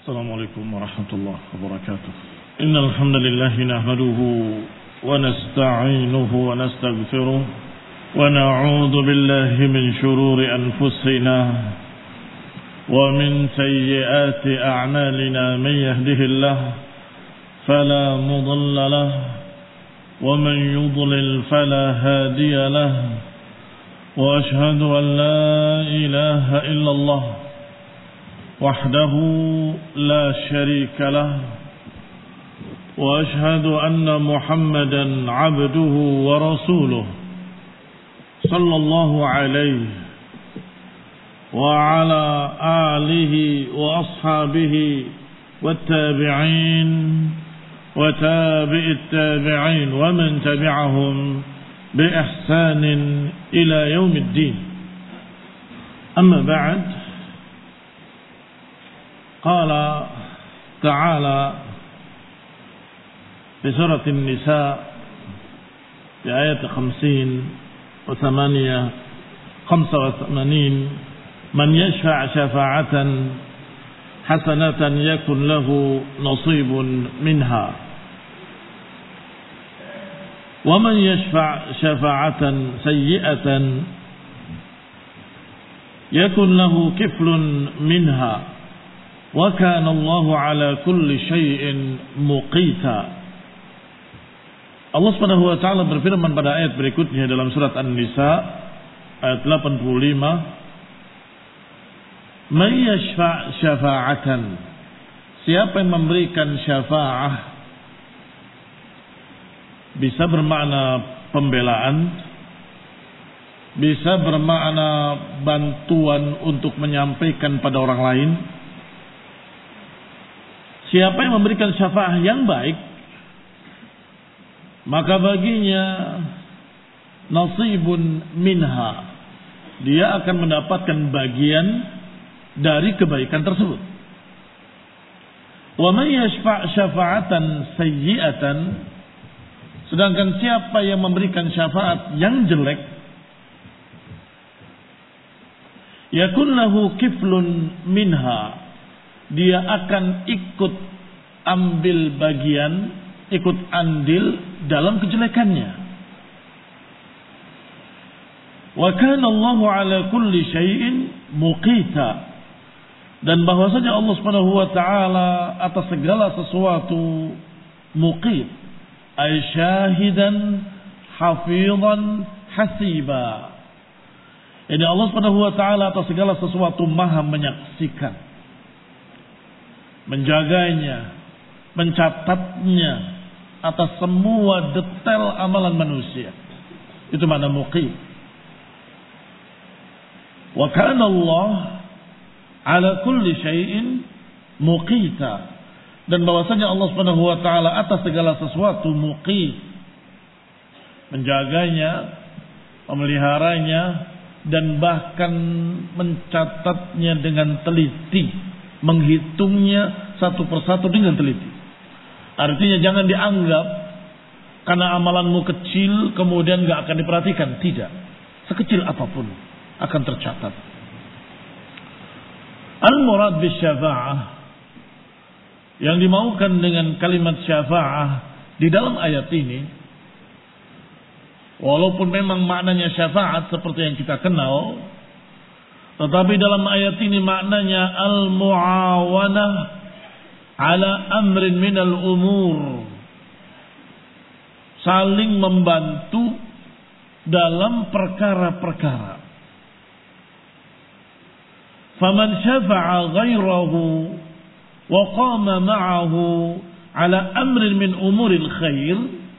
السلام عليكم ورحمة الله وبركاته. إن الحمد لله نحمده ونستعينه ونستغفره ونعوذ بالله من شرور أنفسنا ومن سيئات أعمالنا. من يهده الله فلا مضل له ومن يضلل فلا هادي له وأشهد أن لا إله إلا الله وحده لا شريك له وأشهد أن محمدا عبده ورسوله صلى الله عليه وعلى آله وأصحابه والتابعين وتابع التابعين ومن تبعهم بإحسان إلى يوم الدين. أما بعد، قال تعالى في سورة النساء في آية 85 من يشفع شفاعة حسنة يكن له نصيب منها ومن يشفع شفاعة سيئة يكن له كفل منها وكان الله على كل شيء مقيتا. Allah Subhanahu wa taala berfirman pada ayat berikutnya dalam surat An-Nisa ayat 85, "May yashfa' syafa'atan." Siapa yang memberikan syafa'ah, bisa bermakna pembelaan, bisa bermakna bantuan untuk menyampaikan pada orang lain. Siapa yang memberikan syafa'ah yang baik, maka baginya nasibun minha, dia akan mendapatkan bagian dari kebaikan tersebut. Wa may yashfa' syafa'atan sayyi'atan, sedangkan siapa yang memberikan syafaat yang jelek, yakun lahu kiflun minha, dia akan ikut ambil bagian, ikut andil dalam kejelekannya. Wa kana Allahu ala kulli syai'in muqita, dan bahwasanya Allah Subhanahu wa taala atas segala sesuatu muqit, ay syahidan hafizan hasiba. Ini Allah Subhanahu wa taala atas segala sesuatu maha menyaksikan, menjaganya, mencatatnya atas semua detail amalan manusia. Itu makna muqim. Wa kana Allah ala kulli syai'in muqita, dan bahwasanya Allah Subhanahu wa taala atas segala sesuatu muqit, menjaganya, memeliharanya, dan bahkan mencatatnya dengan teliti, menghitungnya satu persatu dengan teliti. Artinya jangan dianggap karena amalanmu kecil kemudian gak akan diperhatikan. Tidak, sekecil apapun akan tercatat. Al-murad bisyafa'ah, yang dimaukan dengan kalimat syafa'ah di dalam ayat ini, walaupun memang maknanya syafaat seperti yang kita kenal, tetapi dalam ayat ini maknanya al-mu'awanah ala amrin minal umur, saling membantu dalam perkara-perkara. Faman syafa'a ghairahu wa qama ma'ahu ala amrin min umuril khair,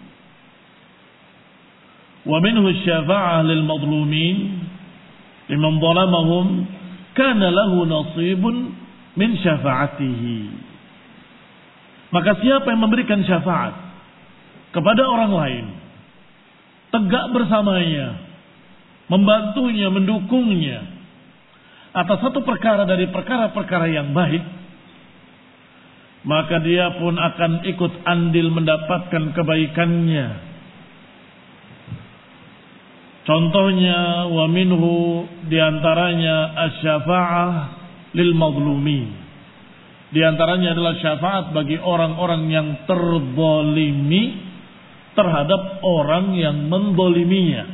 wa minhu syafa'ah lil madlumin liman zalamahum kana lahu nasibun min syafa'atihi. Maka siapa yang memberikan syafaat kepada orang lain, tegak bersamanya, membantunya, mendukungnya atas satu perkara dari perkara-perkara yang baik, maka dia pun akan ikut andil mendapatkan kebaikannya. Contohnya, wa minhu, diantaranya asyafa'ah lil mazlumin, Di antaranya adalah syafaat bagi orang-orang yang terzalimi terhadap orang yang menzaliminya.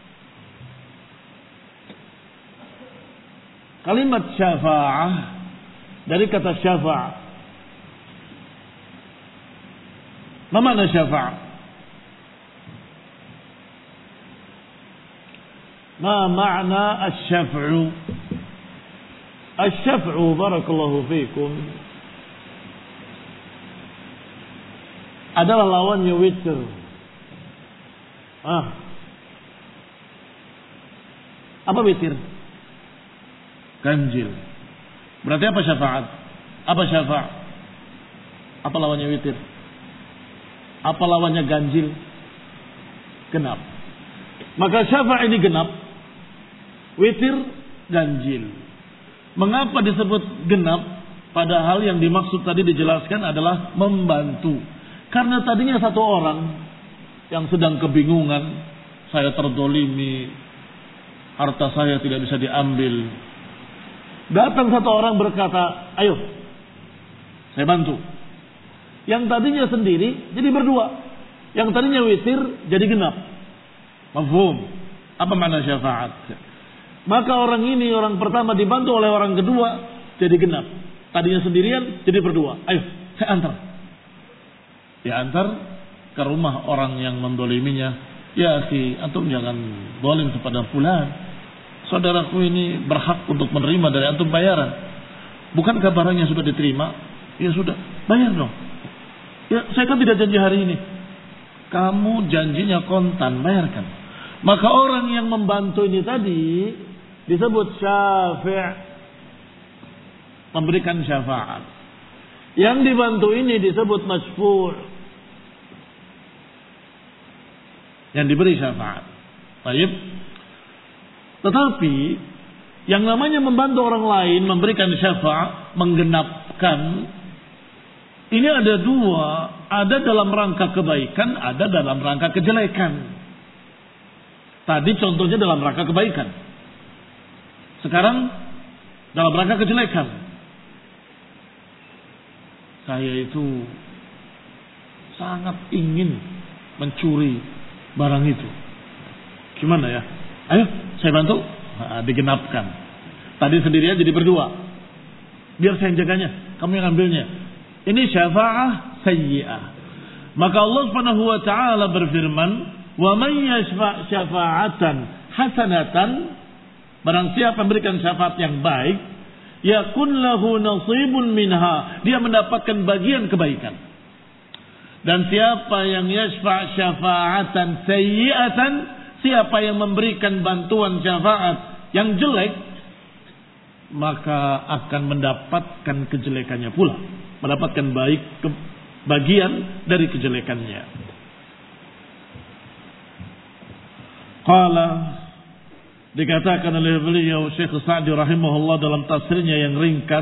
Kalimat syafa'ah dari kata syafa'. Apa makna syafa'? Ma makna asy-syaf'u? Asy-syaf'u barakallahu fikum adalah lawannya witr. Apa witir? Ganjil. Berarti apa syafaat? Apa syafa'? Apa lawannya witir? Apa lawannya ganjil? Genap. Maka syafa' ini genap. Witir ganjil. Mengapa disebut genap? Padahal yang dimaksud tadi dijelaskan adalah membantu. Karena tadinya satu orang yang sedang kebingungan, saya terzalimi, harta saya tidak bisa diambil. Datang satu orang berkata, ayo, saya bantu. Yang tadinya sendiri jadi berdua. Yang tadinya witir jadi genap. Mafhum? Apa makna syafaat? Maka orang ini, orang pertama dibantu oleh orang kedua jadi genap. Tadinya sendirian jadi berdua. Ayo, saya antar. Dia antar ke rumah orang yang mendoliminya. Ya akhi, antum jangan zalim kepada fulan. Saudaraku ini berhak untuk menerima dari antum bayaran. Bukankah barangnya sudah diterima? Ya sudah, bayar dong. Ya, saya kan tidak janji hari ini. Kamu janjinya kontan, bayarkan. Maka orang yang membantu ini tadi disebut syafi', memberikan syafaat. Yang dibantu ini disebut masyfu', yang diberi syafaat. Baik. Tetapi yang namanya membantu orang lain, memberikan syafaat, menggenapkan, ini ada dua, ada dalam rangka kebaikan, ada dalam rangka kejelekan. Tadi contohnya dalam rangka kebaikan. Sekarang dalam rangka kejelekan. Saya itu sangat ingin mencuri barang itu. Gimana ya? Ayo, saya bantu. Digenapkan. Tadi sendirian jadi berdua. Biar saya yang jaganya, kamu yang ambilnya. Ini syafa'ah sayyi'ah. Maka Allah Subhanahu wa taala berfirman, "Wa man yashfa' syafa'atan hasanatan", barang siapa memberikan syafaat yang baik, yakun lahu nasibun minha, dia mendapatkan bagian kebaikan. Dan siapa yang yashfa' syafa'atan sayyi'atan, siapa yang memberikan bantuan syafaat yang jelek, maka akan mendapatkan kejelekannya pula, mendapatkan bagian dari kejelekannya. Qala, dikatakan oleh beliau Syekh Sa'di rahimahullah dalam tafsirnya yang ringkas,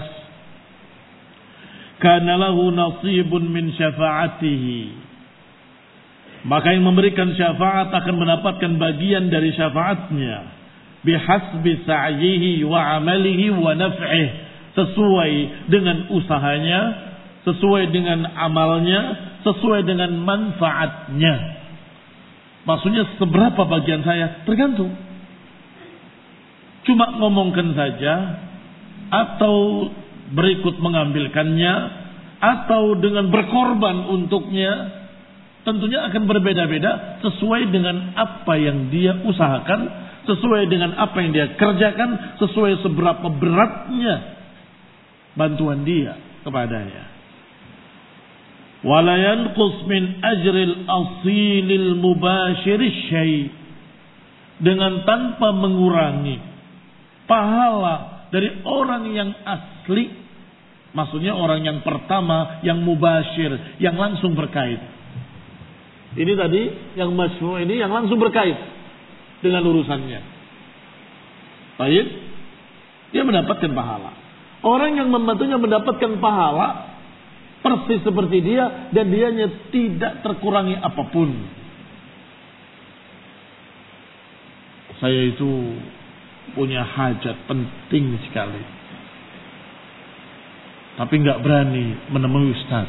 kana lahu nasibun min syafa'atihi, maka yang memberikan syafaat akan mendapatkan bagian dari syafaatnya, bihasbi sa'yihi wa amalihi wa naf'ih, sesuai dengan usahanya, sesuai dengan amalnya, sesuai dengan manfaatnya. Maksudnya seberapa bagian saya tergantung. Cuma ngomongkan saja, atau berikut mengambilkannya, atau dengan berkorban untuknya, tentunya akan berbeda-beda sesuai dengan apa yang dia usahakan, sesuai dengan apa yang dia kerjakan, sesuai seberapa beratnya bantuan dia kepadanya. Wala yanqus min ajril asilil mubashiri syai', dengan tanpa mengurangi pahala dari orang yang asli, maksudnya orang yang pertama, yang mubashir, yang langsung berkait. Ini tadi yang masyfu' ini yang langsung berkait dengan urusannya. Baik, dia mendapatkan pahala. Orang yang membantunya mendapatkan pahala persis seperti dia, dan dianya tidak terkurangi apapun. Saya itu punya hajat penting sekali. tapi nggak berani menemui ustaz.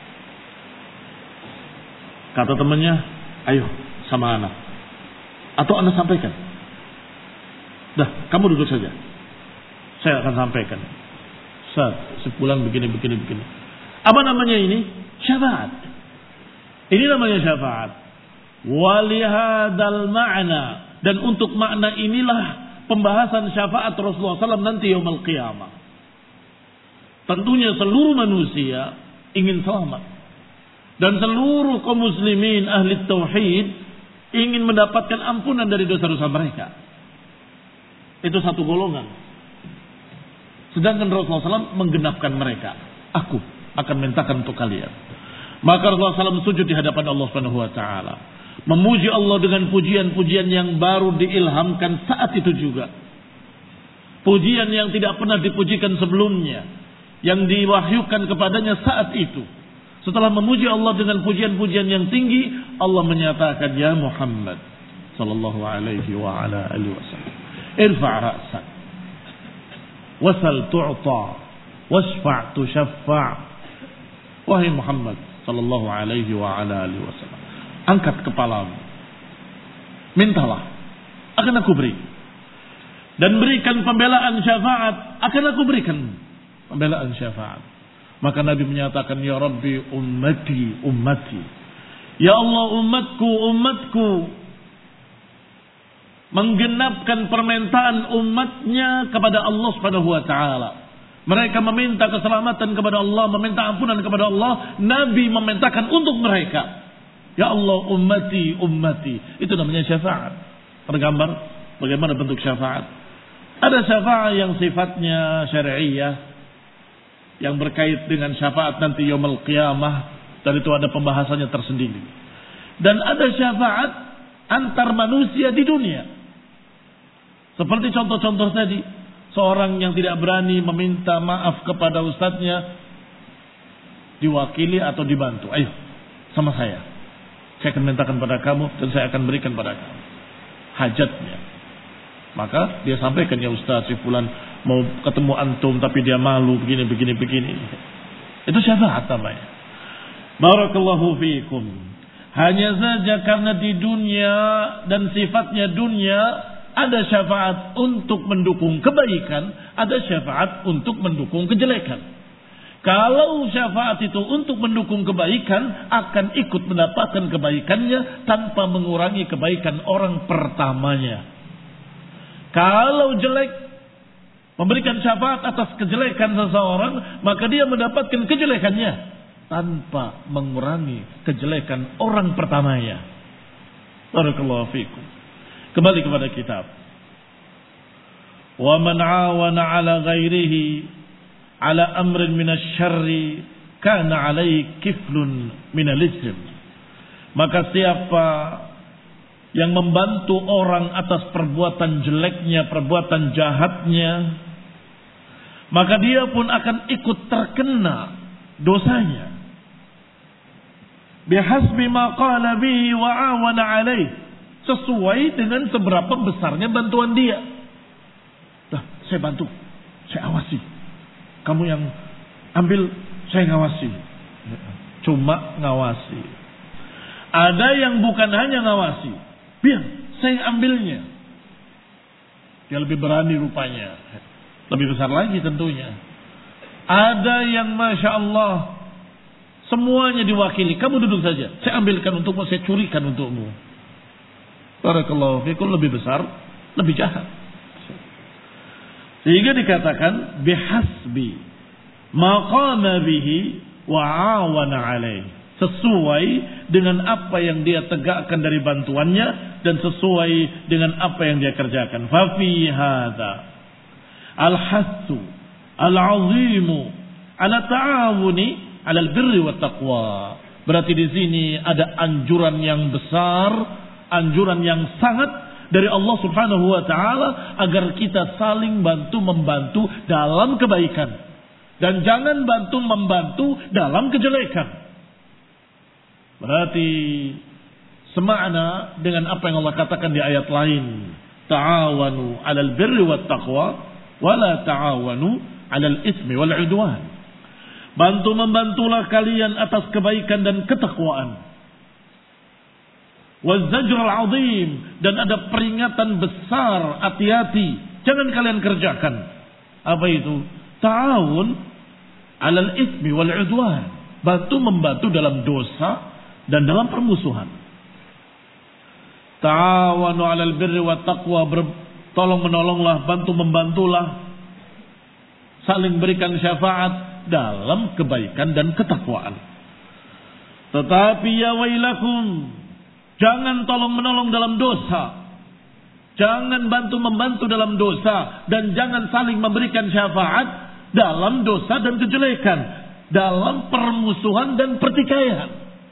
Kata temannya, ayo sama anak. Atau anak sampaikan. Dah, kamu duduk saja. Saya akan sampaikan. Ustaz, sebulan begini. Apa namanya ini? Syafaat. Ini namanya syafaat. Walihadal ma'na. Dan untuk makna inilah pembahasan syafaat Rasulullah SAW nanti yaumul qiyamah. Tentunya seluruh manusia ingin selamat. Dan seluruh kaum muslimin ahli tauhid ingin mendapatkan ampunan dari dosa-dosa mereka. Itu satu golongan. Sedangkan Rasulullah SAW menggenapkan mereka. Aku akan mintakan untuk kalian. Maka Rasulullah SAW sujud di hadapan Allah Subhanahu Wa Taala, memuji Allah dengan pujian-pujian yang baru diilhamkan saat itu juga. Pujian yang tidak pernah dipujikan sebelumnya, yang diwahyukan kepadanya saat itu. Setelah memuji Allah dengan pujian-pujian yang tinggi, Allah menyatakan, ya Muhammad sallallahu alaihi wa ala alihi wasallam, irfa' ra'sak, wasal tu'ta, wasfa' tushaffa'. Wahai Muhammad sallallahu alaihi wa ala alihi wasallam, angkat kepalamu, mintalah, akan aku beri. Dan berikan pembelaan syafaat, akan aku berikan pembelaan syafaat. Maka Nabi menyatakan, ya Rabbi ummati ummati, ya Allah umatku. Menggenapkan permintaan umatnya kepada Allah Subhanahu Wa Taala. Mereka meminta keselamatan kepada Allah, meminta ampunan kepada Allah. Nabi memintakan untuk mereka, ya Allah ummati. Itu namanya syafaat. Tergambar bagaimana bentuk syafaat. Ada syafaat yang sifatnya syari'iyah, yang berkait dengan syafaat nanti yaumul qiyamah, dan itu ada pembahasannya tersendiri. Dan ada syafaat antar manusia di dunia. Seperti contoh-contoh tadi, seorang yang tidak berani meminta maaf kepada ustadznya, diwakili atau dibantu. Ayo, sama saya akan mintakan pada kamu dan saya akan berikan pada kamu hajatnya. Maka dia sampaikan, ya ustaz, si fulan mau ketemu antum tapi dia malu begini. Itu syafaat namanya. Barakallahu fiikum. Hanya saja karena di dunia dan sifatnya dunia, ada syafaat untuk mendukung kebaikan, ada syafaat untuk mendukung kejelekan. Kalau syafaat itu untuk mendukung kebaikan, akan ikut mendapatkan kebaikannya tanpa mengurangi kebaikan orang pertamanya. Kalau jelek, memberikan syafaat atas kejelekan seseorang, maka dia mendapatkan kejelekannya tanpa mengurangi kejelekan orang pertamanya. Barakallahu fiikum. Kembali kepada kitab. Wa man 'awana 'ala ghairihi 'ala amrin minasyarri kana 'alaihi kiflun minal ism. Maka siapa yang membantu orang atas perbuatan jeleknya, perbuatan jahatnya, maka dia pun akan ikut terkena dosanya. Bihasbi ma qala bihi wa awana alaih, sesuai dengan seberapa besarnya bantuan dia. Dah, saya bantu, saya awasi. Kamu yang ambil, saya ngawasi. Cuma ngawasi. Ada yang bukan hanya ngawasi, biar saya ambilnya. Dia lebih berani rupanya. Lebih besar lagi tentunya. Ada yang Masya Allah, semuanya diwakili. Kamu duduk saja, saya ambilkan untukmu, saya curikan untukmu. Barakallahu fikum, lebih besar, lebih jahat. Sehingga dikatakan bihasbi maqama bihi wa awana alaih, sesuai dengan apa yang dia tegakkan dari bantuannya dan sesuai dengan apa yang dia kerjakan. Fa fi hadza al-hassu al-'azimu ala ta'awuni 'ala al-birri wat taqwa. Berarti di sini ada anjuran yang besar, anjuran yang sangat dari Allah Subhanahu wa taala agar kita saling bantu-membantu dalam kebaikan dan jangan bantu-membantu dalam kejelekan. Berarti semakna dengan apa yang Allah katakan di ayat lain, ta'awanu 'alal birri wat taqwa wa la ta'awanu 'alal ismi wal 'udwan. Bantu-membantulah kalian atas kebaikan dan ketakwaan. Waz-zajr al-'azim, dan ada peringatan besar, hati-hati, jangan kalian kerjakan. Apa itu? Ta'awun 'alal itsmi wal 'udwan. Bantu-membantu dalam dosa dan dalam permusuhan. Ta'awanu 'alal birri wat taqwa, tolong-menolonglah, bantu-membantulah, saling berikan syafaat dalam kebaikan dan ketakwaan. Tetapi ya wailakum, jangan tolong-menolong dalam dosa. Jangan bantu-membantu dalam dosa. Dan jangan saling memberikan syafaat dalam dosa dan kejelekan. Dalam permusuhan dan pertikaian.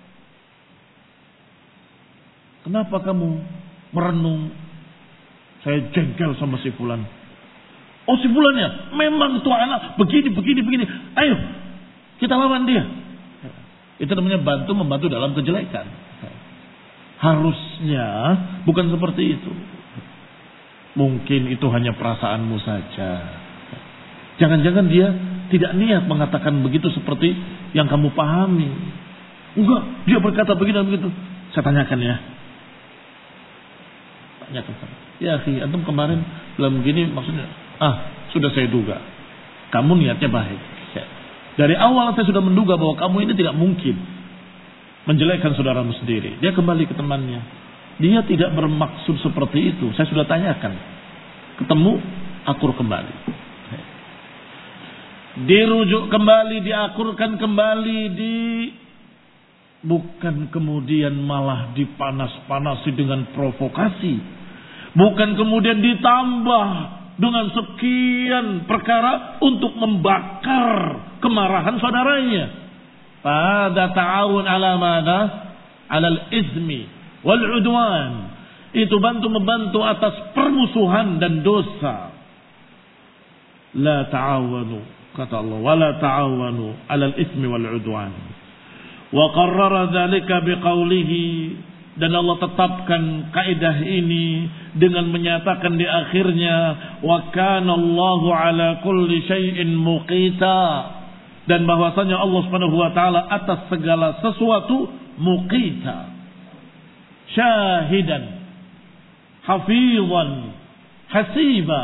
Kenapa kamu merenung? Saya jengkel sama si fulan. Oh, si fulannya memang itu anak begini. Ayo, kita lawan dia. Itu namanya bantu-membantu dalam kejelekan. Harusnya bukan seperti itu. Mungkin itu hanya perasaanmu saja. Jangan-jangan dia tidak niat mengatakan begitu seperti yang kamu pahami. Enggak, dia berkata begini dan begitu. Saya tanyakan ya. Tanyakan. Ya akhi, antum kemarin bilang begini, maksudnya, sudah saya duga. Kamu niatnya baik. Dari awal saya sudah menduga bahwa kamu ini tidak mungkin menjelekkan saudaramu sendiri. Dia kembali ke temannya. Dia tidak bermaksud seperti itu. Saya sudah tanyakan. Ketemu, akur kembali. Dirujuk kembali, diakurkan kembali, bukan kemudian malah dipanas-panasi dengan provokasi. Bukan kemudian ditambah dengan sekian perkara untuk membakar kemarahan saudaranya. Pada ta'awun ala mana? Alal izmi wal udwan. Itu bantu-membantu atas permusuhan dan dosa. La ta'awanu, kata Allah, wala ta'awanu alal ismi wal udwan. Wa qarrara dzalika biqaulihi, dan Allah tetapkan kaidah ini dengan menyatakan di akhirnya, wa kana Allahu ala kulli syai'in muqita, dan bahwasanya Allah Subhanahu wa taala atas segala sesuatu muqita, syahidan, hafizan, hasiba,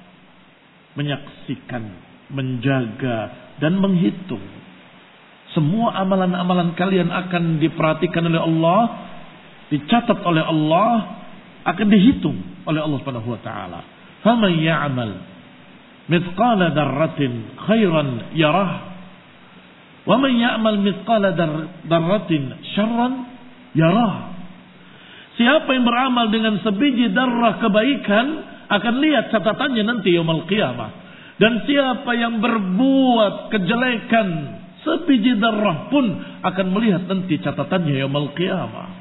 menyaksikan, menjaga dan menghitung. Semua amalan-amalan kalian akan diperhatikan oleh Allah, dicatat oleh Allah, akan dihitung oleh Allah Subhanahu wa taala. Faman ya'mal mithqala dzarratin khairan yarah, wa man ya'mal mithqala dzarratin syarran yarah. Siapa yang beramal dengan sebiji darah kebaikan akan lihat catatannya nanti yaumul qiyamah. Dan siapa yang berbuat kejelekan sebiji darah pun akan melihat nanti catatannya yaumul qiyamah.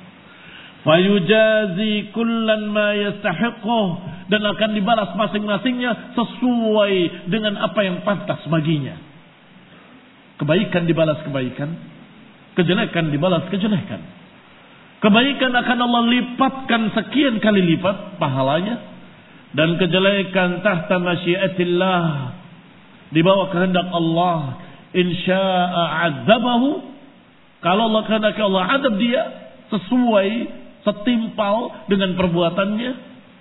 Fayujazi kullan ma yastahiquh, dan akan dibalas masing-masingnya sesuai dengan apa yang pantas baginya. Kebaikan dibalas kebaikan, kejelekan dibalas kejelekan. Kebaikan akan Allah lipatkan sekian kali lipat pahalanya, dan kejelekan tahta masyiatillah, di bawah kehendak Allah. Insya'a adzabahu, kalau Allah kehendaki Allah adab dia sesuai, setimpal dengan perbuatannya.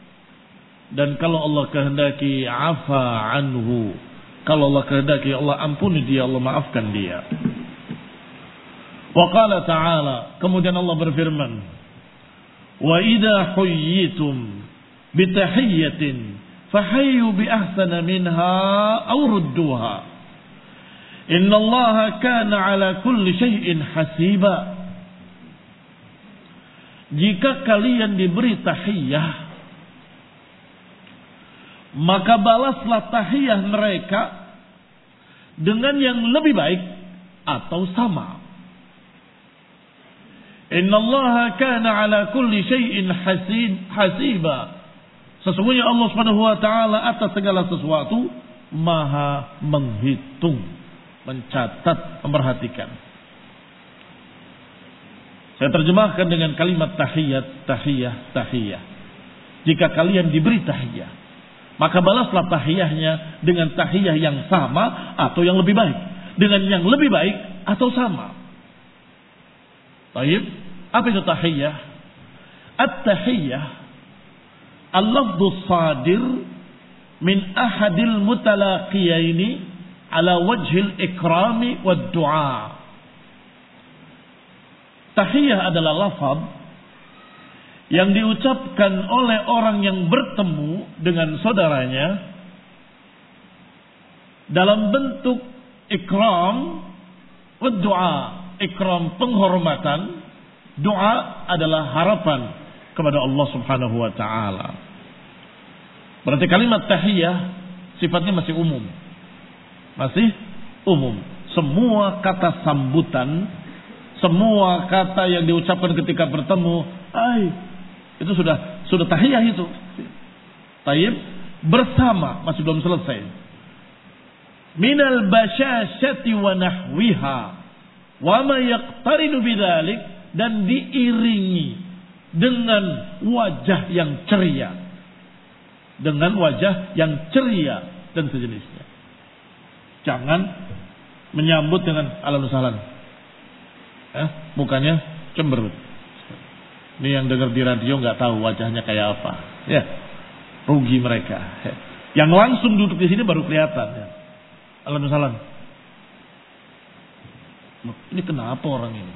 Dan kalau Allah kehendaki afa anhu, kalau Allah kehendaki Allah ampuni dia, Allah maafkan dia. Wa qala ta'ala, kemudian Allah berfirman, wa idza huyyitum bitahiyyatin fahayyu bi ahsana minha aw rudduha innallaha kana ala kulli syai'in hasiba. Jika kalian diberi tahiyah, maka balaslah tahiyah mereka dengan yang lebih baik atau sama. Innallaha kana ala kulli syai'in hasiba. Sesungguhnya Allah Subhanahu wa taala atas segala sesuatu maha menghitung, mencatat, memperhatikan. Saya terjemahkan dengan kalimat tahiyat, tahiyah. Jika kalian diberi tahiyah, maka balaslah tahiyahnya dengan tahiyah yang sama atau yang lebih baik. dengan yang lebih baik atau sama. Baik, apa itu tahiyyah? At-tahiyyah al-lafdhu sadir min ahadil mutalaqiyaini ala wajhil ikrami wad du'a. Tahiyyah adalah lafaz yang diucapkan oleh orang yang bertemu dengan saudaranya dalam bentuk ikram wad du'a. Ikram penghormatan, doa adalah harapan kepada Allah Subhanahu wa taala. Berarti kalimat tahiyyah sifatnya masih umum. Masih umum. Semua kata sambutan, semua kata yang diucapkan ketika bertemu, itu sudah tahiyyah itu. Tayyib bersama, masih belum selesai. Minal basyashati wa nahwiha wa ma yaqtarinu bidzalik, dan diiringi dengan wajah yang ceria. Dengan wajah yang ceria dan sejenisnya. Jangan menyambut dengan ahlan wa sahlan. Mukanya cemberut. Ini yang dengar di radio nggak tahu wajahnya kayak apa. Ya, rugi mereka. Yang langsung duduk di sini baru kelihatan. Ya. Ahlan wa sahlan. Ini kenapa orang ini?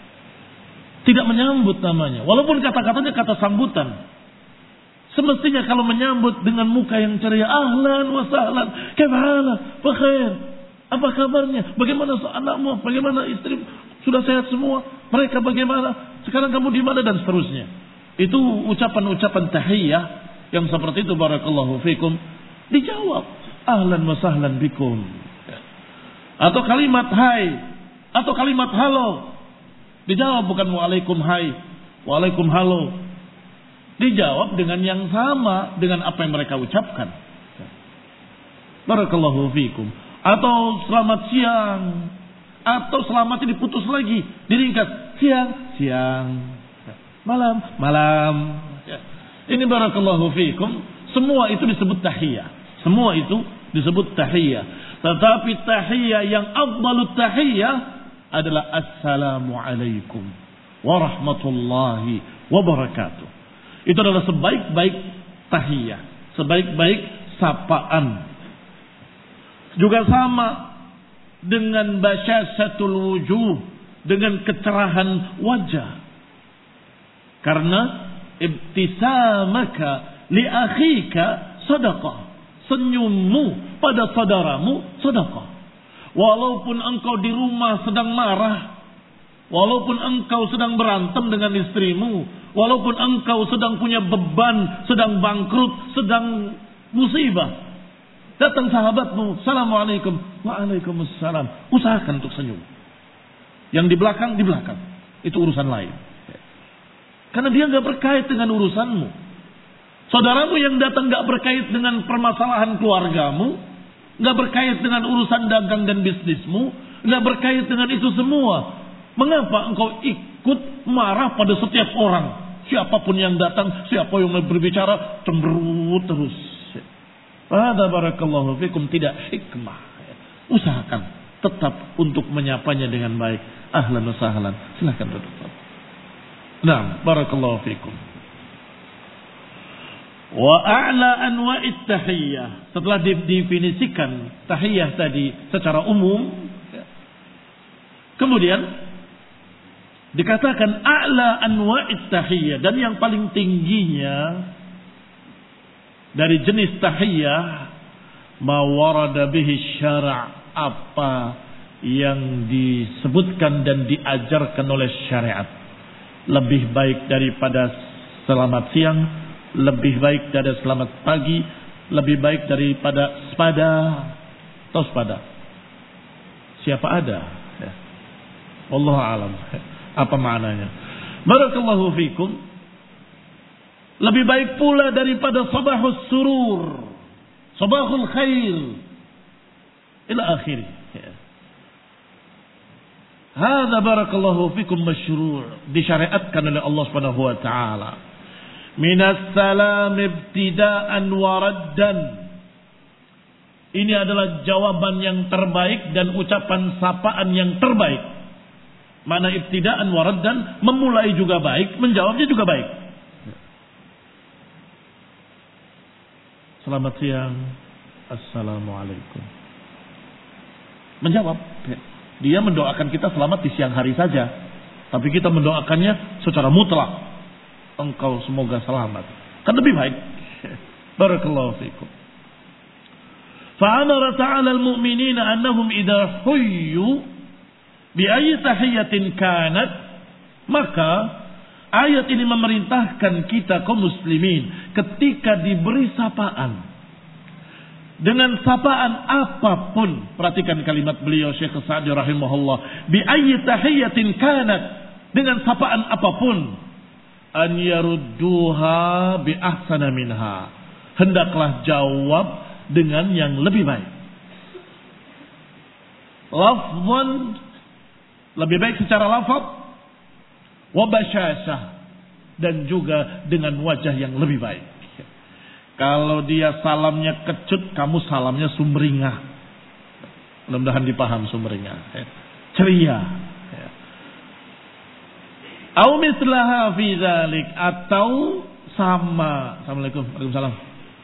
Tidak menyambut namanya. Walaupun kata-katanya kata sambutan. Semestinya kalau menyambut dengan muka yang ceria. Ahlan wa sahlan. Kemana? Bakhair. Apa kabarnya? Bagaimana anakmu? Bagaimana istri? Sudah sehat semua? Mereka bagaimana? Sekarang kamu di mana? Dan seterusnya. Itu ucapan-ucapan tahiyyah yang seperti itu. Barakallahu fikum. Dijawab. Ahlan wa sahlan bikum. Atau kalimat hai. Atau kalimat halo. Dijawab bukan waalaikum hai, waalaikum halo. Dijawab dengan yang sama dengan apa yang mereka ucapkan. Barakallahu fikum. Atau selamat siang. Atau selamat diputus lagi, diringkas. Siang. Malam. Ini barakallahu fikum. Semua itu disebut tahiyyah. Semua itu disebut tahiyyah. Tetapi tahiyyah yang afdalut tahiyyah adalah assalamu alaikum warahmatullahi wabarakatuh. Itu adalah sebaik-baik tahiyyah, sebaik-baik sapaan. Juga sama dengan basyasatul wujuh, dengan kecerahan wajah. Karena ibtisamaka li akhika sadaqah. Senyummu pada saudaramu sedekah. Walaupun engkau di rumah sedang marah, walaupun engkau sedang berantem dengan istrimu, walaupun engkau sedang punya beban, sedang bangkrut, sedang musibah, datang sahabatmu, assalamualaikum, waalaikumsalam, usahakan untuk senyum. Yang di belakang, itu urusan lain. Karena dia nggak berkait dengan urusanmu. Saudaramu yang datang gak berkait dengan permasalahan keluargamu, gak berkait dengan urusan dagang dan bisnismu, gak berkait dengan itu semua. Mengapa engkau ikut marah pada setiap orang? Siapapun yang datang, siapa yang berbicara, cemberut terus. Hadza barakallahu fikum, tidak hikmah. Usahakan tetap untuk menyapanya dengan baik. Ahlan wa sahlan. Silakan duduk. Nah, barakallahu fikum. Wa a'la anwa'it tahiyyah. Setelah didefinisikan tahiyyah tadi secara umum, kemudian dikatakan a'la anwa'it tahiyyah, dan yang paling tingginya dari jenis tahiyyah ma warada bihi syara', apa yang disebutkan dan diajarkan oleh syariat. Lebih baik daripada selamat siang, lebih baik dari selamat pagi, lebih baik daripada sepada atau sepada. Siapa ada? Ya. Wallahu a'lam. Apa maknanya? Barakallahu fikum. Lebih baik pula daripada sabahus surur, sabahul khair, ila akhiri. Ya. Hadza barakallahu fikum masyru', disyariatkan oleh Allah Subhanahu wa taala. Minas salam ibtida'an wa raddan. Ini adalah jawaban yang terbaik dan ucapan sapaan yang terbaik. Mana ibtidaan wa raddan, memulai juga baik, menjawabnya juga baik. Selamat siang. Assalamualaikum. Menjawab. Dia mendoakan kita selamat di siang hari saja. Tapi kita mendoakannya secara mutlak. Engkau semoga selamat. Kan lebih baik. Barakallahu fikum. Fa'amara ta'ala al-mu'minina annahum idha huyyu bi'ayyi tahiyyatin kanat. Maka ayat ini memerintahkan kita kaum muslimin ketika diberi sapaan. Dengan sapaan apapun. Perhatikan kalimat beliau Syekh Sa'di rahimahullah. Bi'ayyi tahiyyatin kanat. Dengan sapaan apapun. An yarudduha bi'ahsana minha. Hendaklah jawab dengan yang lebih baik. Lafzan. Lebih baik secara lafaz. Wa basyasah. Dan juga dengan wajah yang lebih baik. Kalau dia salamnya kecut, kamu salamnya sumringah. Mudah-mudahan dipaham sumringah. Ceria. Au mislaha fi dzalik, atau sama. Assalamualaikum. Waalaikumsalam.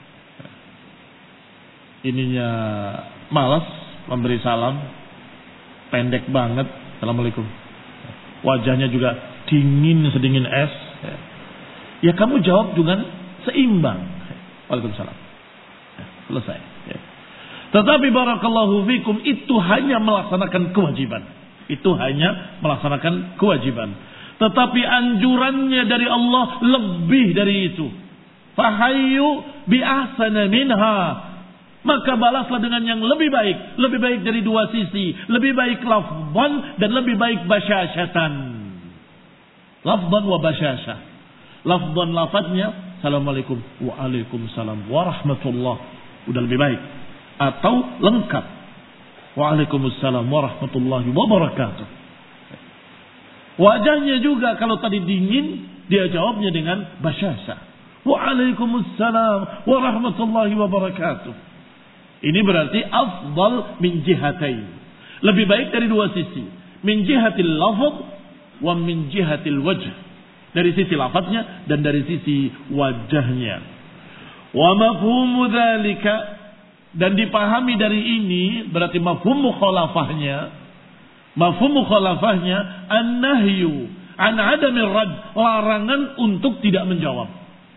Ininya malas memberi salam. Pendek banget. Assalamualaikum. Wajahnya juga dingin sedingin es. Ya kamu jawab dengan seimbang. Waalaikumsalam. Selesai. Tetapi barakallahu fikum, itu hanya melaksanakan kewajiban. Itu hanya melaksanakan kewajiban. Tetapi anjurannya dari Allah lebih dari itu. Fahayyu bi'ahsana minha. Maka balaslah dengan yang lebih baik. Lebih baik dari dua sisi. Lebih baik lafzan dan lebih baik basyasyatan. Lafzan wa basyasah. Lafzan lafadznya Assalamualaikum, waalaikumsalam, warahmatullah. Udah lebih baik. Atau lengkap. Waalaikumsalam, warahmatullahi wabarakatuh. Wajahnya juga kalau tadi dingin, dia jawabnya dengan basyasah. Waalaikumsalam, warahmatullahi wabarakatuh. Ini berarti afdal min jihatain. Lebih baik dari dua sisi. Min jihatil lafaz wa min jihatil wajh. Dari sisi lafadznya dan dari sisi wajahnya. Wa mafhumu dzalika, dan dipahami dari ini berarti mafhum mukhalafahnya. Mafhum mukhalafahnya an-nahyu an adamir rad, larangan untuk tidak menjawab.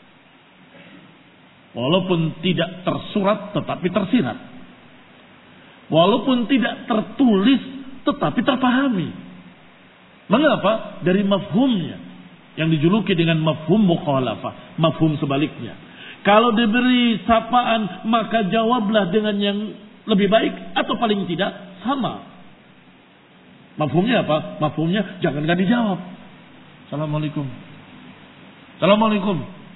Walaupun tidak tersurat tetapi tersirat. Walaupun tidak tertulis tetapi terpahami. Mengapa? Dari mafhumnya. Yang dijuluki dengan mafhum mukhalafah. Mafhum sebaliknya. Kalau diberi sapaan, maka jawablah dengan yang lebih baik. Atau paling tidak, sama. Mafhumnya apa? Mafhumnya jangankan dijawab. Assalamualaikum. Assalamualaikum.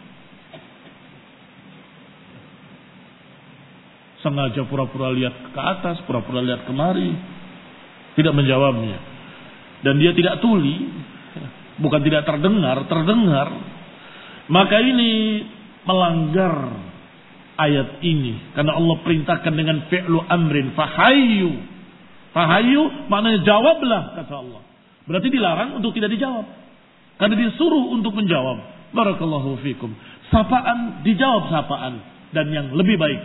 Sengaja pura-pura lihat ke atas, pura-pura lihat kemari. Tidak menjawabnya. Dan dia tidak tuli. Bukan tidak terdengar. Maka ini melanggar ayat ini. Karena Allah perintahkan dengan fi'lu amrin. Fahayyu. Fahayyu maknanya jawablah, kata Allah. Berarti dilarang untuk tidak dijawab. Karena disuruh untuk menjawab. Barakallahu fikum. Sapaan, dijawab sapaan. Dan yang lebih baik.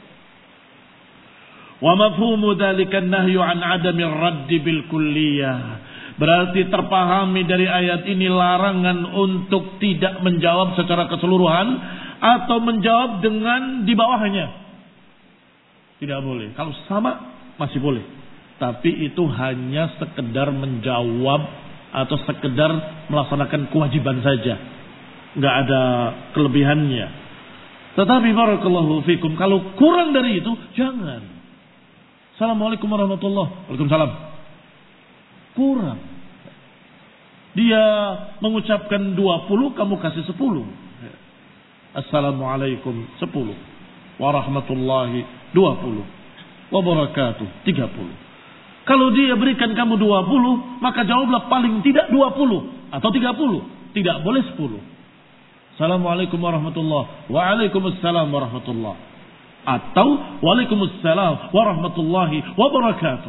Wa mafhumu dzalika an-nahyu an adamir raddi bil kulliyah. Berarti terpahami dari ayat ini larangan untuk tidak menjawab secara keseluruhan atau menjawab dengan di bawahnya. Tidak boleh. Kalau sama masih boleh. Tapi itu hanya sekedar menjawab atau sekedar melaksanakan kewajiban saja. Enggak ada kelebihannya. Tetapi barakallahu fikum, kalau kurang dari itu jangan. Assalamualaikum warahmatullahi wabarakatuh. Waalaikumsalam. Kurang. Dia mengucapkan 20, kamu kasih 10. Assalamualaikum 10. Warahmatullahi 20. Wabarakatuh 30. Kalau dia berikan kamu 20, maka jawablah paling tidak 20 atau 30. Tidak boleh 10. Assalamualaikum warahmatullahi. Waalaikumsalam warahmatullahi. atau waalaikumsalam warahmatullahi wabarakatuh.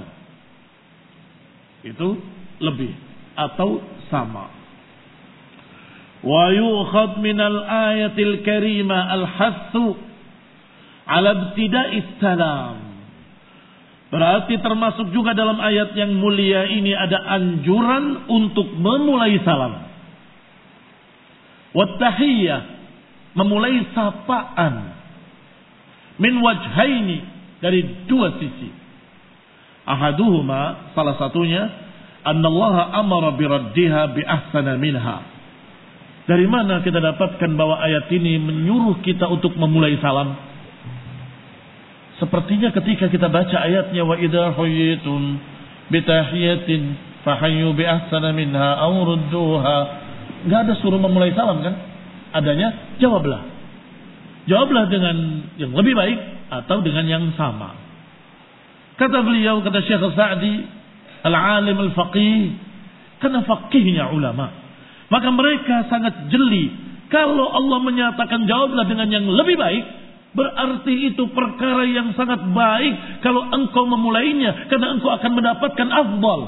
Itu lebih atau sama. Wa yu'khadh minal ayatil karimah al-hathu ala ibtida'is salam. Berarti termasuk juga dalam ayat yang mulia ini ada anjuran untuk memulai salam. Wat tahiyyah, memulai sapaan. Min wajhaini, dari dua sisi. Ahaduhuma, salah satunya, annallaha amara biraddiha bi ahsana minha. Dari mana kita dapatkan bahwa ayat ini menyuruh kita untuk memulai salam? Sepertinya ketika kita baca ayatnya wa idza huyyitum bi tahiyatin fahayyu bi ahsana minha aw rudduha, enggak ada suruh memulai salam kan? Adanya jawablah. Jawablah dengan yang lebih baik atau dengan yang sama. Kata beliau, kata Syekh Sa'di, al-alim al-faqih, karena faqihnya ulama, maka mereka sangat jeli kalau Allah menyatakan jawablah dengan yang lebih baik, berarti itu perkara yang sangat baik kalau engkau memulainya, karena engkau akan mendapatkan afdal.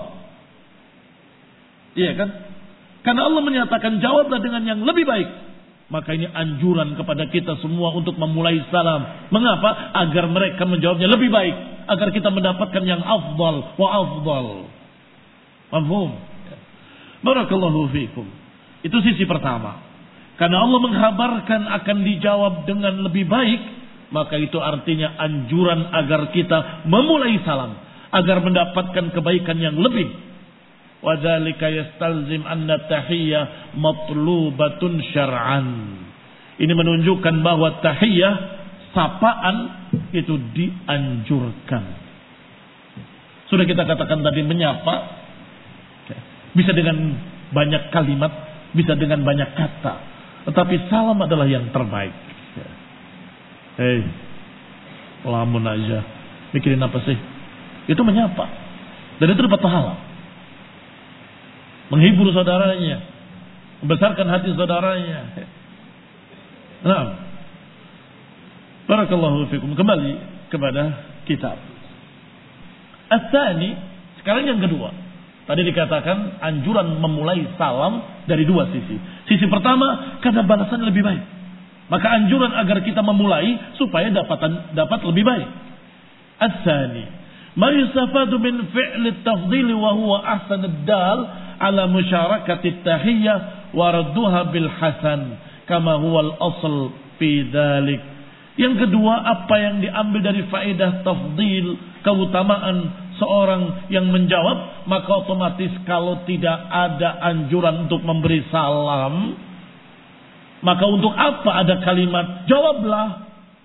Iya kan? Karena Allah menyatakan jawablah dengan yang lebih baik, maka ini anjuran kepada kita semua untuk memulai salam. Mengapa? Agar mereka menjawabnya lebih baik, agar kita mendapatkan yang afdal wa afdal. Mafhum? Barakallahu fiikum. Itu sisi pertama. Karena Allah menghabarkan akan dijawab dengan lebih baik, maka itu artinya anjuran agar kita memulai salam, agar mendapatkan kebaikan yang lebih. Wa dzalika yastalzim anna tahiyyah matlubatun syar'an. Ini menunjukkan bahwa tahiyyah, sapaan, itu dianjurkan. Sudah kita katakan tadi, menyapa bisa dengan banyak kalimat, bisa dengan banyak kata, tetapi salam adalah yang terbaik. Hei, lamun aja, mikirin apa sih? Itu menyapa, dan itu dapat pahala. Menghibur saudaranya, membesarkan hati saudaranya. Nah, barakallahu fikum. Kembali kepada kitab. As-tsani, sekarang yang kedua. Tadi dikatakan anjuran memulai salam dari dua sisi. Sisi pertama, karena balasan lebih baik. Maka anjuran agar kita memulai supaya dapat lebih baik. As-tsani, ma yustafadu min fi'li at-tafdhil wa huwa ahsan ad-dal ala musyarakati at-tahiyyah wa radduha bil hasan kama huwa al-asl fi dzalik. Yang kedua, apa yang diambil dari faedah tafdhil, keutamaan seorang yang menjawab, maka otomatis kalau tidak ada anjuran untuk memberi salam, maka untuk apa ada kalimat jawablah?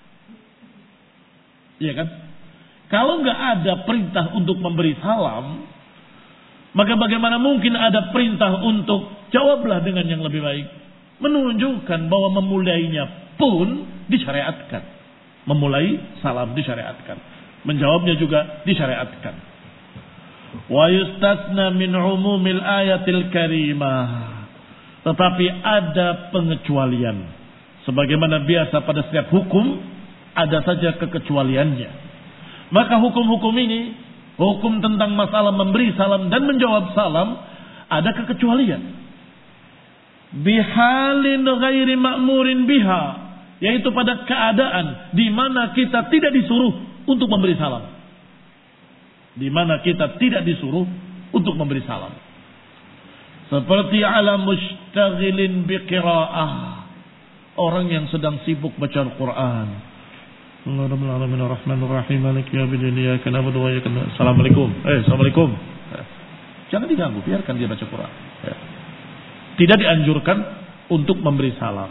Iya kan? Kalau nggak ada perintah untuk memberi salam, maka bagaimana mungkin ada perintah untuk jawablah dengan yang lebih baik? Menunjukkan bahwa memulainya pun disyariatkan. Memulai salam disyariatkan. Menjawabnya juga disyariatkan. Wa yustasna min umumil ayatil karimah. Tetapi ada pengecualian. Sebagaimana biasa pada setiap hukum, ada saja kekecualiannya. Maka hukum-hukum ini, hukum tentang masalah memberi salam dan menjawab salam, ada kekecualian. Bihalin ghairi ma'murin biha, yaitu pada keadaan di mana kita tidak disuruh untuk memberi salam. Di mana kita tidak disuruh untuk memberi salam. Seperti ala mustaghilin biqira'ah, orang yang sedang sibuk baca Al-Quran. Assalamualaikum. Assalamualaikum. Jangan diganggu, biarkan dia baca Quran. Tidak dianjurkan untuk memberi salam.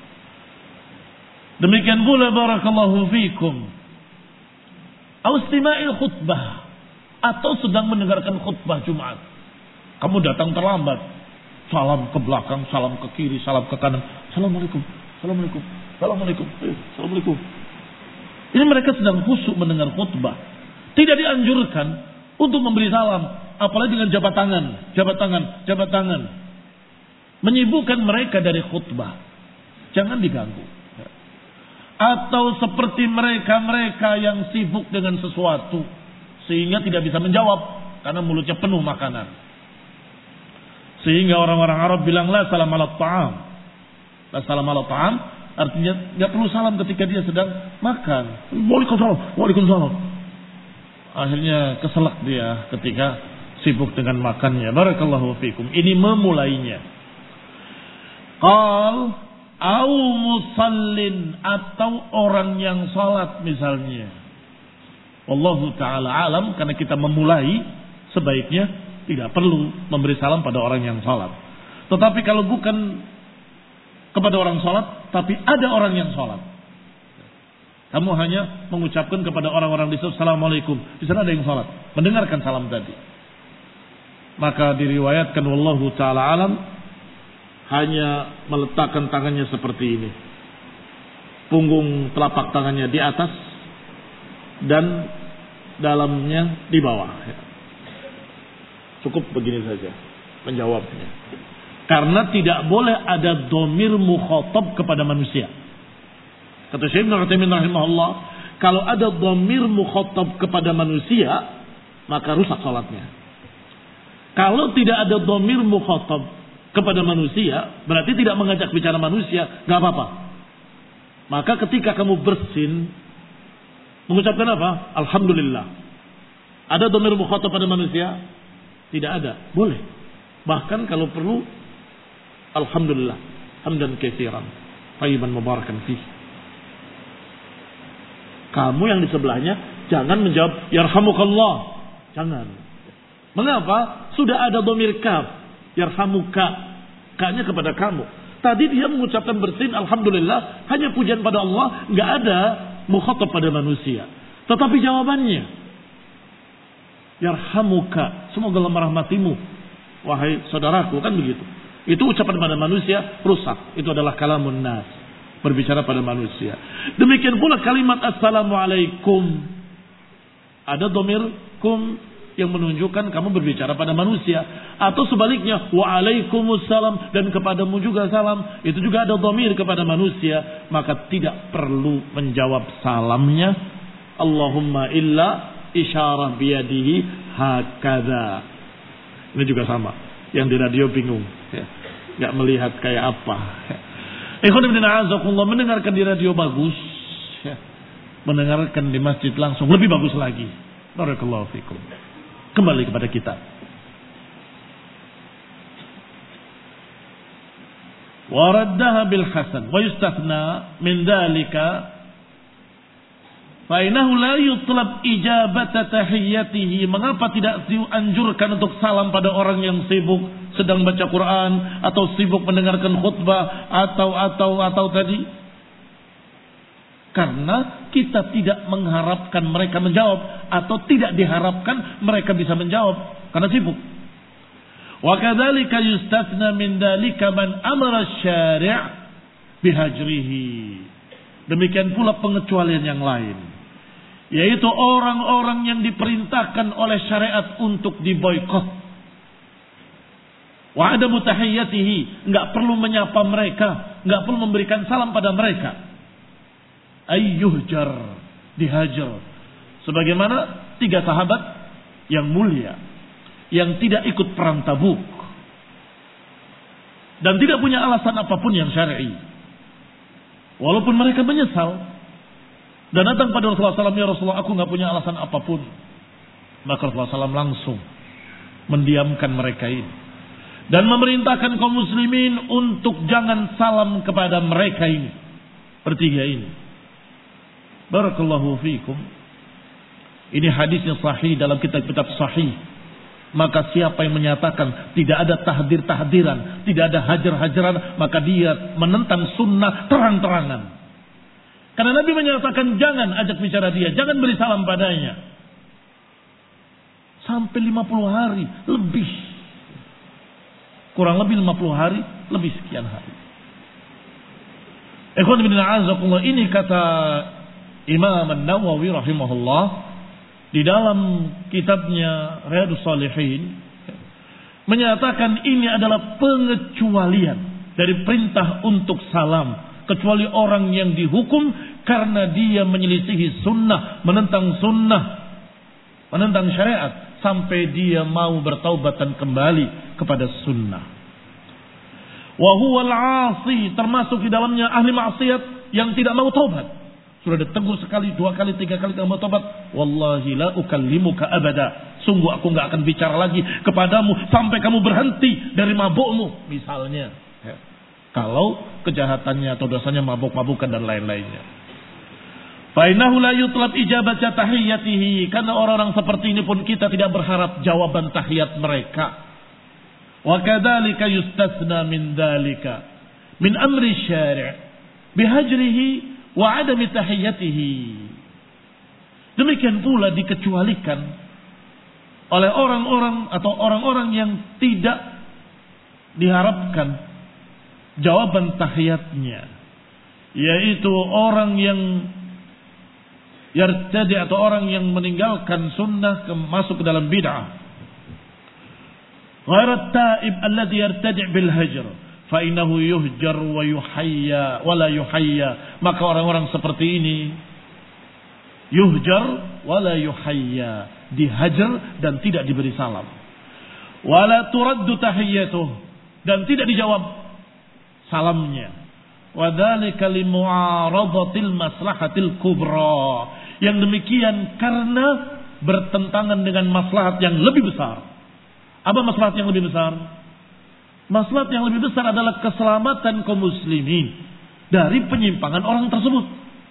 Demikian pula barakallahu fikum, austima'il khutbah, atau sedang mendengarkan khutbah Jumat. Kamu datang terlambat, salam ke belakang, salam ke kiri, salam ke kanan. Assalamualaikum, assalamualaikum, assalamualaikum, assalamualaikum. Ini mereka sedang khusyuk mendengar khutbah. Tidak dianjurkan untuk memberi salam, apalagi dengan jabat tangan, jabat tangan, jabat tangan. Menyibukkan mereka dari khutbah. Jangan diganggu. atau seperti mereka-mereka yang sibuk dengan sesuatu sehingga tidak bisa menjawab karena mulutnya penuh makanan. Sehingga orang-orang Arab bilang la salam ala ta'am. La salam ala ta'am artinya enggak perlu salam ketika dia sedang makan. Waalaikumsalam, waalaikumsalam. Akhirnya keselak dia ketika sibuk dengan makannya. Barakallahu fikum. Ini memulainya. Qal au musallin, atau orang yang salat misalnya. Wallahu ta'ala alam, karena kita memulai sebaiknya tidak perlu memberi salam pada orang yang salat. Tetapi kalau bukan kepada orang salat, tapi ada orang yang salat, kamu hanya mengucapkan kepada orang-orang di situ assalamualaikum, di sana ada yang salat, mendengarkan salam tadi, maka diriwayatkan wallahu ta'ala alam hanya meletakkan tangannya seperti ini, punggung telapak tangannya di atas dan dalamnya di bawah. Cukup begini saja menjawabnya, karena tidak boleh ada dhamir mukhatab kepada manusia. Kata Syekh Ibnu Utsaimin rahimahullah, kalau ada dhamir mukhatab kepada manusia maka rusak salatnya. Kalau tidak ada dhamir mukhatab kepada manusia, berarti tidak mengajak bicara manusia, nggak apa-apa. Maka ketika kamu bersin, mengucapkan apa? Alhamdulillah. Ada dhamir mukhatab pada manusia? Tidak ada. Boleh. Bahkan kalau perlu, alhamdulillah, hamdan katsiran, thayyiban mubarakan fih. Kamu yang di sebelahnya jangan menjawab yarhamukallah. Jangan. Mengapa? Sudah ada dhamir kaf. Yarhamuka, K-nya kepada kamu. Tadi dia mengucapkan bersin alhamdulillah, hanya pujian pada Allah, nggak ada mukhatab pada manusia. Tetapi jawabannya yarhamuka, semoga Allah merahmatimu wahai saudaraku, kan begitu. Itu ucapan pada manusia rusak. Itu adalah kalamun nas, berbicara pada manusia. Demikian pula kalimat assalamualaikum, ada dhamir kum yang menunjukkan kamu berbicara pada manusia, atau sebaliknya waalaikumsalam dan kepadamu juga salam, itu juga ada dhamir kepada manusia, maka tidak perlu menjawab salamnya Allahumma illa isyarah biyadihi hakadha. Ini juga sama, yang di radio bingung ya, nggak melihat kayak apa. Ikhwan ibn a'azakumullah, mendengarkan di radio bagus ya, mendengarkan di masjid langsung lebih bagus lagi. Barakallahu fikum. Kembali kepada kita. Waraddaha bil hasan wa yustathna min dzalika fa innahu la yutlab ijabata tahiyyatihi. Mengapa tidak dianjurkan untuk salam pada orang yang sibuk sedang baca Quran atau sibuk mendengarkan khutbah atau tadi? Karena kita tidak mengharapkan mereka menjawab, atau tidak diharapkan mereka bisa menjawab karena sibuk. Wa kadzalika yustathna min dzalika man amara asy-syari' bihajrihi. Demikian pula pengecualian yang lain, yaitu orang-orang yang diperintahkan oleh syariat untuk diboikot. Wa adamu tahiyyatihi, enggak perlu menyapa mereka, enggak perlu memberikan salam pada mereka. Ayyuhjar, dihajar. Sebagaimana 3 sahabat yang mulia yang tidak ikut perang Tabuk dan tidak punya alasan apapun yang syar'i, walaupun mereka menyesal dan datang pada Rasulullah SAW, ya Rasulullah, aku nggak punya alasan apapun. Maka Rasulullah SAW langsung mendiamkan mereka ini dan memerintahkan kaum muslimin untuk jangan salam kepada mereka ini, bertiga ini. Barakallahu fiikum. Ini hadisnya sahih dalam kitab-kitab sahih. Maka siapa yang menyatakan tidak ada tahdir-tahdiran, tidak ada hajar-hajaran, maka dia menentang sunnah terang-terangan. Karena Nabi menyatakan jangan ajak bicara dia, jangan beri salam padanya. Sampai 50 hari lebih. Kurang lebih 50 hari, lebih sekian hari. Ikhwan bin a'azakumullah, ini kata Imam An-Nawawi rahimahullah di dalam kitabnya Riyadhus Shalihin, menyatakan ini adalah pengecualian dari perintah untuk salam, kecuali orang yang dihukum karena dia menyelisihi sunnah, menentang syariat, sampai dia mau bertaubat dan kembali kepada sunnah. Wa huwal 'asi, termasuk di dalamnya ahli maksiat yang tidak mau taubat. Sudah ditegur sekali, 2 kali, 3 kali tidak mau taubat. Wallahi la ukallimuka abada. Sungguh aku enggak akan bicara lagi kepadamu sampai kamu berhenti dari mabukmu, misalnya. Ya. Kalau kejahatannya atau dosanya mabuk-mabukan dan lain-lainnya. Fa innahu la yutlab ijabata tahiyyatihi, karena orang-orang seperti ini pun kita tidak berharap jawaban tahiyat mereka. Wa kadzalika yustasna min dzalika min amri syari' bihajrihi wa adami tahiyyatihi. Demikian pula dikecualikan oleh orang-orang atau orang-orang yang tidak diharapkan jawaban tahiyatnya, yaitu orang yang yartadi atau orang yang meninggalkan sunnah masuk ke dalam bid'ah. Ghairat taib alladhi yartadi' bil hajr fa innahu yuhjar wa yuhayya wa la yuhayya. Maka orang-orang seperti ini yuhjar wa la yuhayya, dihajar dan tidak diberi salam. Wa la turaddu tahiyyatuh, dan tidak dijawab salamnya. Wa dzalika li mu'aradatil maslahatil kubra. Yang demikian karena bertentangan dengan maslahat yang lebih besar. Apa maslahat yang lebih besar? Maslahat yang lebih besar adalah keselamatan kaum muslimin dari penyimpangan orang tersebut.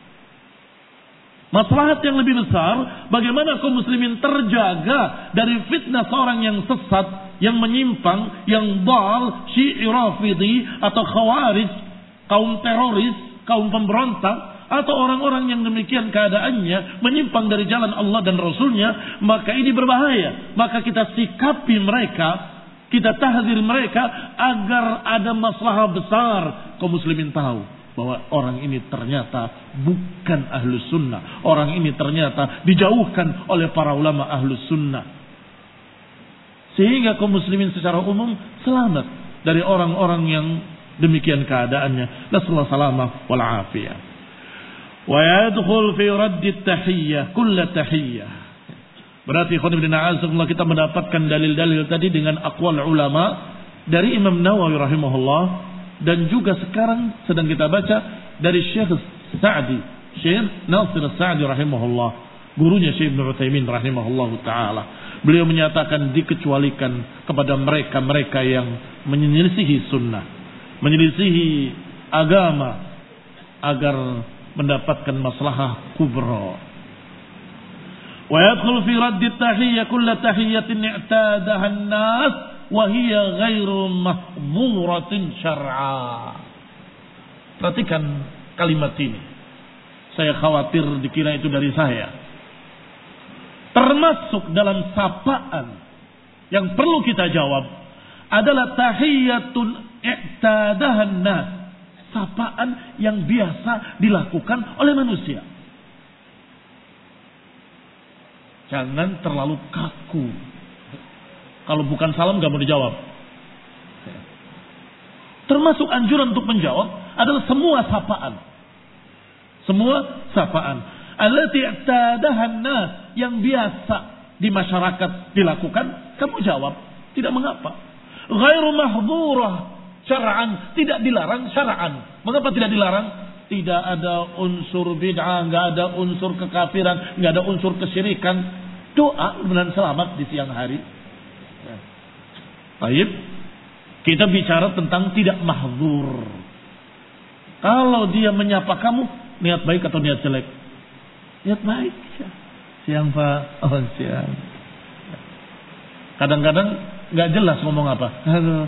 Maslahat yang lebih besar, bagaimana kaum muslimin terjaga dari fitnah seorang yang sesat, yang menyimpang, yang dal, syi'i rafidhi atau khawarij, kaum teroris, kaum pemberontak, atau orang-orang yang demikian keadaannya menyimpang dari jalan Allah dan Rasulnya, maka ini berbahaya. Maka kita sikapi mereka, kita tahdzir mereka agar ada masalah besar. Kaum muslimin tahu bahwa orang ini ternyata bukan ahlus sunnah. Orang ini ternyata dijauhkan oleh para ulama ahlus sunnah. Sehingga kaum muslimin secara umum selamat dari orang-orang yang demikian keadaannya. Nasallahu salamah wal afiyah. Wa yadkhul fi radd at-tahiyyah kull tahiyyah. Berarti kita mendapatkan dalil-dalil tadi dengan aqwal ulama dari Imam Nawawi rahimahullah, dan juga sekarang sedang kita baca dari Syekh Sa'di, Syekh Nasir Sa'di rahimahullah, gurunya Syekh Ibnu Utsaimin rahimahullahu taala. Beliau menyatakan dikecualikan kepada mereka-mereka yang menyelisihi sunnah, menyelisihi agama agar mendapatkan maslahah kubra. Wa yadkhul fi radd at-tahiyyah kull tahiyyatin i'tadaha an-nas wa hiya ghairu mahdhuratin syar'a. Perhatikan kalimat ini. Saya khawatir dikira itu dari saya. Termasuk dalam sapaan yang perlu kita jawab adalah tahiyyatun i'tadaha an-nas. Sapaan yang biasa dilakukan oleh manusia. Jangan terlalu kaku. Kalau bukan salam gak mau dijawab. Termasuk anjuran untuk menjawab adalah semua sapaan. Semua sapaan. Allati i'tadaha an-nas, yang biasa di masyarakat dilakukan, kamu jawab, tidak mengapa. Ghairu mahdhurah syar'an, tidak dilarang syar'an. Mengapa tidak dilarang? Tidak ada unsur bid'ah, enggak ada unsur kekafiran, enggak ada unsur kesyirikan. Doa dan selamat di siang hari. Baik. Kita bicara tentang tidak mahdzur. Kalau dia menyapa kamu, niat baik atau niat jelek? Niat baik. Siang Pak. Oh siang. Kadang-kadang enggak jelas ngomong apa. Halo.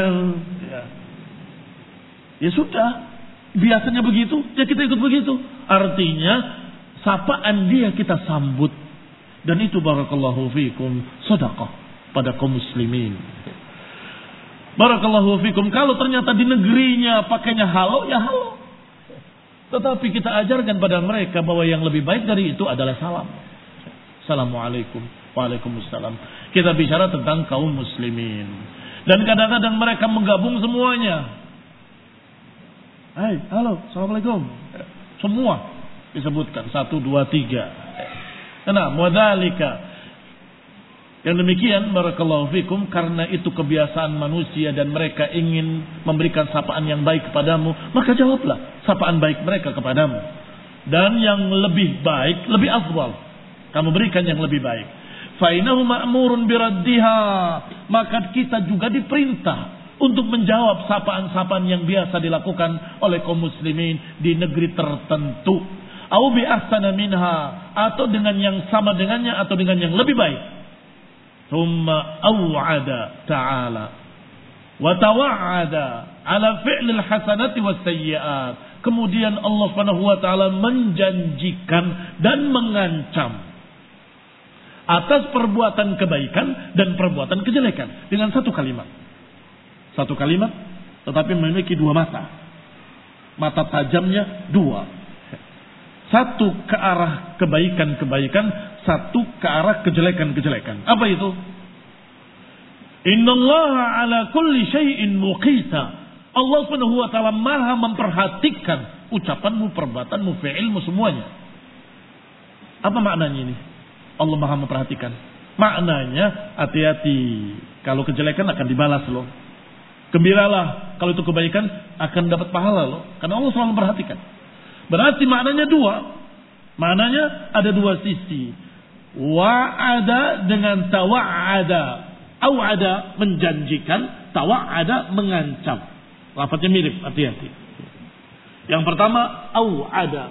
Ya sudah, biasanya begitu, ya kita ikut begitu. Artinya sapaan dia kita sambut, dan itu barakallahu fikum sedekah pada kaum muslimin. Barakallahu fikum. Kalau ternyata di negerinya pakainya halo, ya halo. Tetapi kita ajarkan pada mereka bahwa yang lebih baik dari itu adalah salam. Assalamualaikum. Waalaikumsalam. Kita bicara tentang kaum muslimin. Dan kadang-kadang mereka menggabung semuanya. Hai, halo, assalamualaikum. Semua. disebutkan 1, 2, 3. Nah, wadzalika, yang demikian barakallahu fikum, karena itu kebiasaan manusia dan mereka ingin memberikan sapaan yang baik kepadamu, maka jawablah sapaan baik mereka kepadamu. Dan yang lebih baik, lebih afdal, kamu berikan yang lebih baik. Fa innahu ma'murun biraddiha, maka kita juga diperintah untuk menjawab sapaan-sapaan yang biasa dilakukan oleh kaum muslimin di negeri tertentu. Au bi ahsana minha, atau dengan yang sama dengannya atau dengan yang lebih baik. Thumma aw'ada ta'ala wa tawa'ada ala fi'lil hasanati was sayyi'at. Kemudian Allah Subhanahu wa taala menjanjikan dan mengancam atas perbuatan kebaikan dan perbuatan kejelekan dengan satu kalimat. Satu kalimat tetapi memiliki dua mata. Mata tajamnya dua. Satu ke arah kebaikan-kebaikan, satu ke arah kejelekan-kejelekan. Apa itu? Innallaha ala kulli syai'in muqita. Allah Subhanahu wa taala Maha memperhatikan ucapanmu, perbuatanmu, fi'ilmu, semuanya. Apa maknanya ini? Allah Maha memperhatikan. Maknanya hati-hati, kalau kejelekan akan dibalas loh. Gembiralah kalau itu kebaikan akan dapat pahala loh. Karena Allah selalu memperhatikan. Berarti maknanya dua. Maknanya ada dua sisi. Wa'ada dengan tawa'ada. Aw'ada menjanjikan, tawa'ada mengancam. Lafadznya mirip, hati-hati. Yang pertama aw'ada.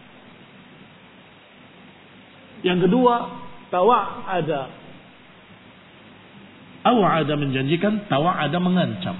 Yang kedua tawa'ada. Aw'ada menjanjikan, tawa'ada mengancam.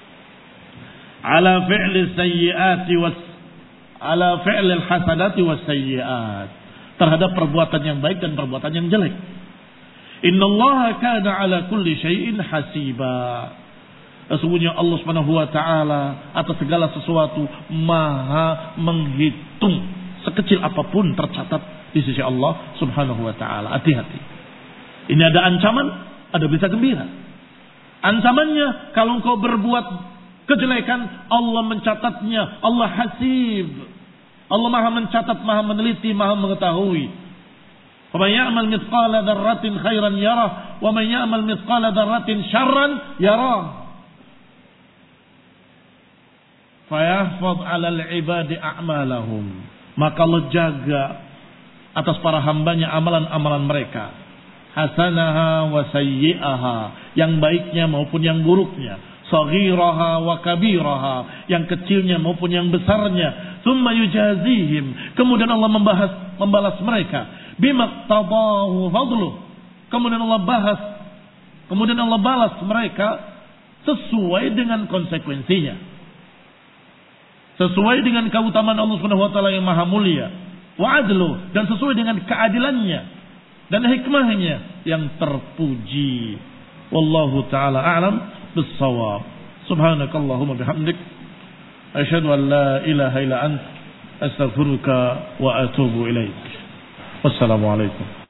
Ala fi'li sayyiati ala fi'lil hasanati was sayyi'at, terhadap perbuatan yang baik dan perbuatan yang jelek. Innallaha kana ala kulli syai'in hasiba. Sesungguhnya Allah Subhanahu wa taala atas segala sesuatu Maha menghitung, sekecil apapun tercatat di sisi Allah Subhanahu wa taala. Hati-hati. Ini ada ancaman, ada berita gembira. Ancamannya kalau engkau berbuat kejelekan, Allah mencatatnya. Allah hasib. Allah Maha mencatat, Maha meneliti, Maha mengetahui. Wa man ya'mal mithqala dzarratin khairan yarah, wa man ya'mal mithqala dzarratin syarran yarah. Fa yahfaz 'alal 'ibadi a'malahum. Maka Allah jaga atas para hambanya amalan-amalan mereka. Hasanaha wa sayyi'aha, yang baiknya maupun yang buruknya. Saghiraha wa kabiraha, yang kecilnya maupun yang besarnya. Tsumma yujazihim, kemudian Allah membalas mereka bima qadahu fadluh, kemudian Allah balas mereka sesuai dengan konsekuensinya, sesuai dengan keutamaan Allah Subhanahu wa taala yang maha mulia, wa adlu, dan sesuai dengan keadilannya dan hikmahnya yang terpuji. Wallahu taala a'lam bis-shawab. Subhanakallahumma bihamdik asyhadu an la ilaha illa anta astaghfiruka wa atubu ilaik. Wassalamu alaikum.